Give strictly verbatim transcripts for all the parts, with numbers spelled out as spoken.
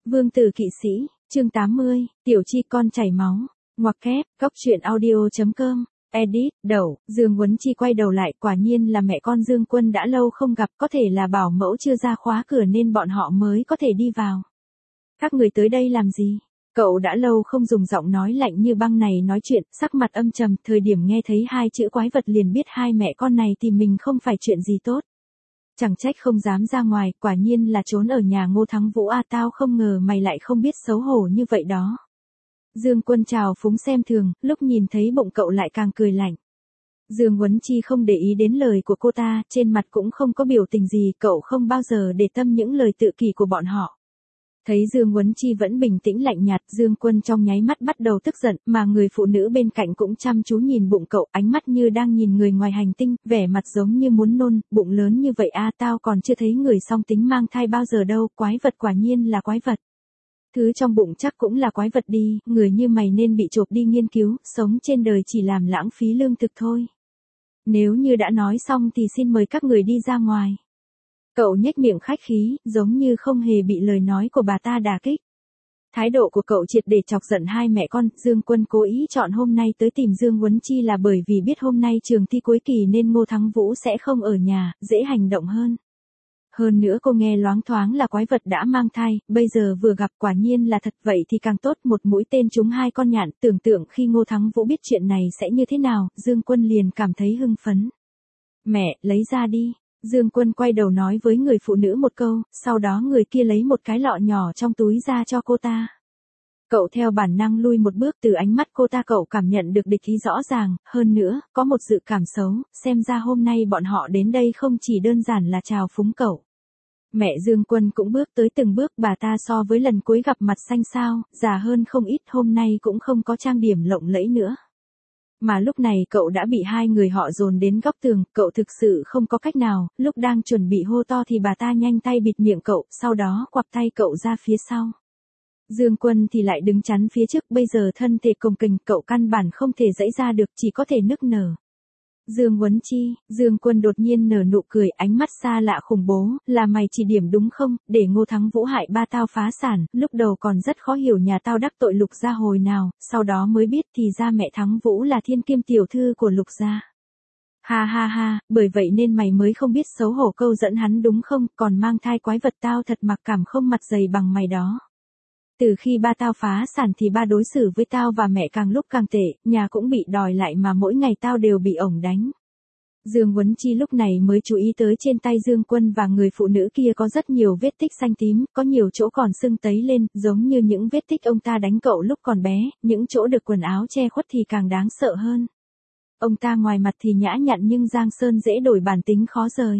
Vương tử kỵ sĩ, chương tám mươi, tiểu chi con chảy máu. Ngoặc kép, góc truyện audio.com, edit, đậu, Dương Huấn Chi quay đầu lại, quả nhiên là mẹ con Dương Quân đã lâu không gặp, có thể là bảo mẫu chưa ra khóa cửa nên bọn họ mới có thể đi vào. Các người tới đây làm gì? Cậu đã lâu không dùng giọng nói lạnh như băng này nói chuyện, sắc mặt âm trầm, thời điểm nghe thấy hai chữ quái vật liền biết hai mẹ con này tìm mình không phải chuyện gì tốt. Chẳng trách không dám ra ngoài, quả nhiên là trốn ở nhà Ngô Thắng Vũ à, tao không ngờ mày lại không biết xấu hổ như vậy đó. Dương Quân chào phúng xem thường, lúc nhìn thấy bụng cậu lại càng cười lạnh. Dương Huấn Chi không để ý đến lời của cô ta, trên mặt cũng không có biểu tình gì, cậu không bao giờ để tâm những lời tự kỷ của bọn họ. Thấy Dương Huấn Chi vẫn bình tĩnh lạnh nhạt, Dương Quân trong nháy mắt bắt đầu tức giận, mà người phụ nữ bên cạnh cũng chăm chú nhìn bụng cậu, ánh mắt như đang nhìn người ngoài hành tinh, vẻ mặt giống như muốn nôn, bụng lớn như vậy à, tao còn chưa thấy người song tính mang thai bao giờ đâu, quái vật quả nhiên là quái vật. Thứ trong bụng chắc cũng là quái vật đi, người như mày nên bị chộp đi nghiên cứu, sống trên đời chỉ làm lãng phí lương thực thôi. Nếu như đã nói xong thì xin mời các người đi ra ngoài. Cậu nhếch miệng khách khí, giống như không hề bị lời nói của bà ta đả kích. Thái độ của cậu triệt để chọc giận hai mẹ con. Dương Quân cố ý chọn hôm nay tới tìm Dương Huấn Chi là bởi vì biết hôm nay trường thi cuối kỳ nên Ngô Thắng Vũ sẽ không ở nhà, dễ hành động hơn. Hơn nữa cô nghe loáng thoáng là quái vật đã mang thai, bây giờ vừa gặp quả nhiên là thật, vậy thì càng tốt, một mũi tên trúng hai con nhạn. Tưởng tượng khi Ngô Thắng Vũ biết chuyện này sẽ như thế nào, Dương Quân liền cảm thấy hưng phấn. Mẹ, lấy ra đi. Dương Quân quay đầu nói với người phụ nữ một câu, sau đó người kia lấy một cái lọ nhỏ trong túi ra cho cô ta. Cậu theo bản năng lui một bước, từ ánh mắt cô ta cậu cảm nhận được địch ý rõ ràng, hơn nữa, có một dự cảm xấu, xem ra hôm nay bọn họ đến đây không chỉ đơn giản là chào phúng cậu. Mẹ Dương Quân cũng bước tới từng bước, bà ta so với lần cuối gặp mặt xanh xao, già hơn không ít, hôm nay cũng không có trang điểm lộng lẫy nữa. Mà lúc này cậu đã bị hai người họ dồn đến góc tường, cậu thực sự không có cách nào, lúc đang chuẩn bị hô to thì bà ta nhanh tay bịt miệng cậu, sau đó quặp tay cậu ra phía sau. Dương Quân thì lại đứng chắn phía trước, bây giờ thân thể cồng kềnh, cậu căn bản không thể giãy ra được, chỉ có thể nức nở. Dương Huấn Chi, Dương Quân đột nhiên nở nụ cười, ánh mắt xa lạ khủng bố, là mày chỉ điểm đúng không, để Ngô Thắng Vũ hại ba tao phá sản, lúc đầu còn rất khó hiểu nhà tao đắc tội Lục gia hồi nào, sau đó mới biết thì ra mẹ Thắng Vũ là thiên kim tiểu thư của Lục gia. Ha ha ha, bởi vậy nên mày mới không biết xấu hổ câu dẫn hắn đúng không, còn mang thai quái vật, tao thật mặc cảm không mặt dày bằng mày đó. Từ khi ba tao phá sản thì ba đối xử với tao và mẹ càng lúc càng tệ, nhà cũng bị đòi lại mà mỗi ngày tao đều bị ổng đánh. Dương Huấn Chi lúc này mới chú ý tới trên tay Dương Quân và người phụ nữ kia có rất nhiều vết tích xanh tím, có nhiều chỗ còn sưng tấy lên, giống như những vết tích ông ta đánh cậu lúc còn bé, những chỗ được quần áo che khuất thì càng đáng sợ hơn. Ông ta ngoài mặt thì nhã nhặn nhưng Giang Sơn dễ đổi bản tính khó rời.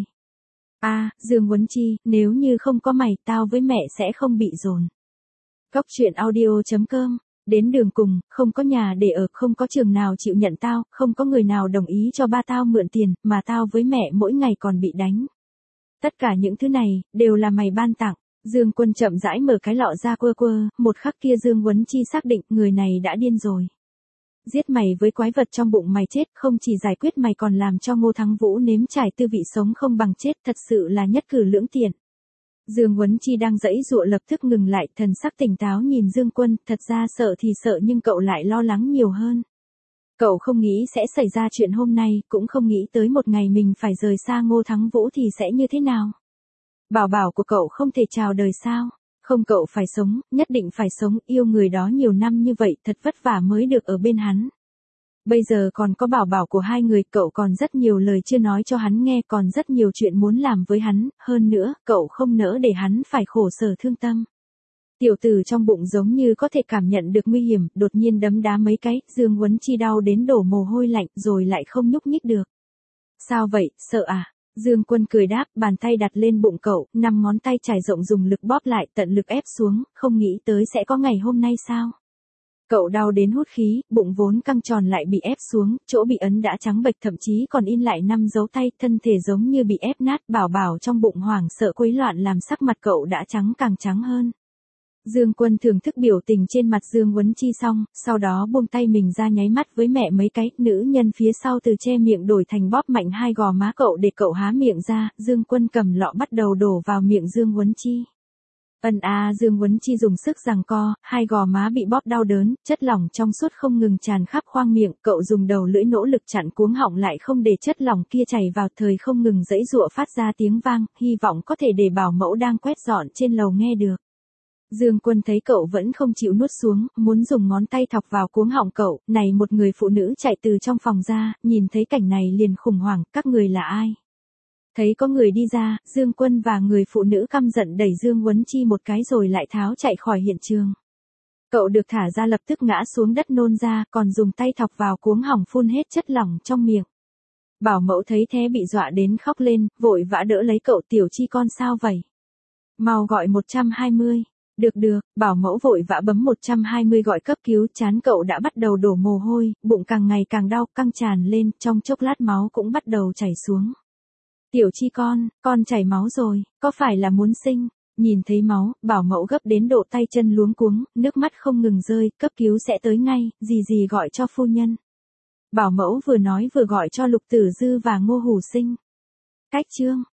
À, Dương Huấn Chi, nếu như không có mày, tao với mẹ sẽ không bị dồn. Góc truyện audio.com, đến đường cùng, không có nhà để ở, không có trường nào chịu nhận tao, không có người nào đồng ý cho ba tao mượn tiền, mà tao với mẹ mỗi ngày còn bị đánh. Tất cả những thứ này, đều là mày ban tặng. Dương Quân chậm rãi mở cái lọ ra quơ quơ, một khắc kia Dương Huấn Chi xác định người này đã điên rồi. Giết mày với quái vật trong bụng mày chết, không chỉ giải quyết mày còn làm cho Ngô Thắng Vũ nếm trải tư vị sống không bằng chết, thật sự là nhất cử lưỡng tiện. Dương Huấn Chi đang giãy giụa lập tức ngừng lại, thần sắc tỉnh táo nhìn Dương Quân, thật ra sợ thì sợ nhưng cậu lại lo lắng nhiều hơn. Cậu không nghĩ sẽ xảy ra chuyện hôm nay, cũng không nghĩ tới một ngày mình phải rời xa Ngô Thắng Vũ thì sẽ như thế nào. Bảo bảo của cậu không thể chào đời sao? Không, cậu phải sống, nhất định phải sống, yêu người đó nhiều năm như vậy, thật vất vả mới được ở bên hắn. Bây giờ còn có bảo bảo của hai người, cậu còn rất nhiều lời chưa nói cho hắn nghe, còn rất nhiều chuyện muốn làm với hắn, hơn nữa, cậu không nỡ để hắn phải khổ sở thương tâm. Tiểu tử trong bụng giống như có thể cảm nhận được nguy hiểm, đột nhiên đấm đá mấy cái, Dương Huấn Chi đau đến đổ mồ hôi lạnh, rồi lại không nhúc nhích được. Sao vậy, sợ à? Dương Quân cười đáp, bàn tay đặt lên bụng cậu, năm ngón tay trải rộng dùng lực bóp lại, tận lực ép xuống, không nghĩ tới sẽ có ngày hôm nay sao? Cậu đau đến hút khí, bụng vốn căng tròn lại bị ép xuống, chỗ bị ấn đã trắng bệch, thậm chí còn in lại năm dấu tay, thân thể giống như bị ép nát, bảo bảo trong bụng hoảng sợ quấy loạn làm sắc mặt cậu đã trắng càng trắng hơn. Dương Quân thưởng thức biểu tình trên mặt Dương Huấn Chi xong, sau đó buông tay mình ra nháy mắt với mẹ mấy cái, nữ nhân phía sau từ che miệng đổi thành bóp mạnh hai gò má cậu để cậu há miệng ra, Dương Quân cầm lọ bắt đầu đổ vào miệng Dương Huấn Chi. Ân a Dương Huấn Chi dùng sức giằng co, hai gò má bị bóp đau đớn, chất lỏng trong suốt không ngừng tràn khắp khoang miệng, cậu dùng đầu lưỡi nỗ lực chặn cuống họng lại không để chất lỏng kia chảy vào, thời không ngừng giãy giụa phát ra tiếng vang, hy vọng có thể để bảo mẫu đang quét dọn trên lầu nghe được. Dương Quân thấy cậu vẫn không chịu nuốt xuống, muốn dùng ngón tay thọc vào cuống họng cậu, này một người phụ nữ chạy từ trong phòng ra, nhìn thấy cảnh này liền khủng hoảng, các người là ai? Thấy có người đi ra, Dương Quân và người phụ nữ căm giận đẩy Dương Huấn Chi một cái rồi lại tháo chạy khỏi hiện trường. Cậu được thả ra lập tức ngã xuống đất nôn ra, còn dùng tay thọc vào cuống họng phun hết chất lỏng trong miệng. Bảo mẫu thấy thế bị dọa đến khóc lên, vội vã đỡ lấy cậu, Tiểu Chi con sao vậy? Mau gọi một trăm hai mươi. Được được, bảo mẫu vội vã bấm một trăm hai mươi gọi cấp cứu, trán cậu đã bắt đầu đổ mồ hôi, bụng càng ngày càng đau, căng tràn lên, trong chốc lát máu cũng bắt đầu chảy xuống. Tiểu Chi con, con chảy máu rồi, có phải là muốn sinh? Nhìn thấy máu, bảo mẫu gấp đến độ tay chân luống cuống, nước mắt không ngừng rơi, cấp cứu sẽ tới ngay, gì gì gọi cho phu nhân. Bảo mẫu vừa nói vừa gọi cho Lục Tử Dư và Ngô Hủ Sinh. Cách chương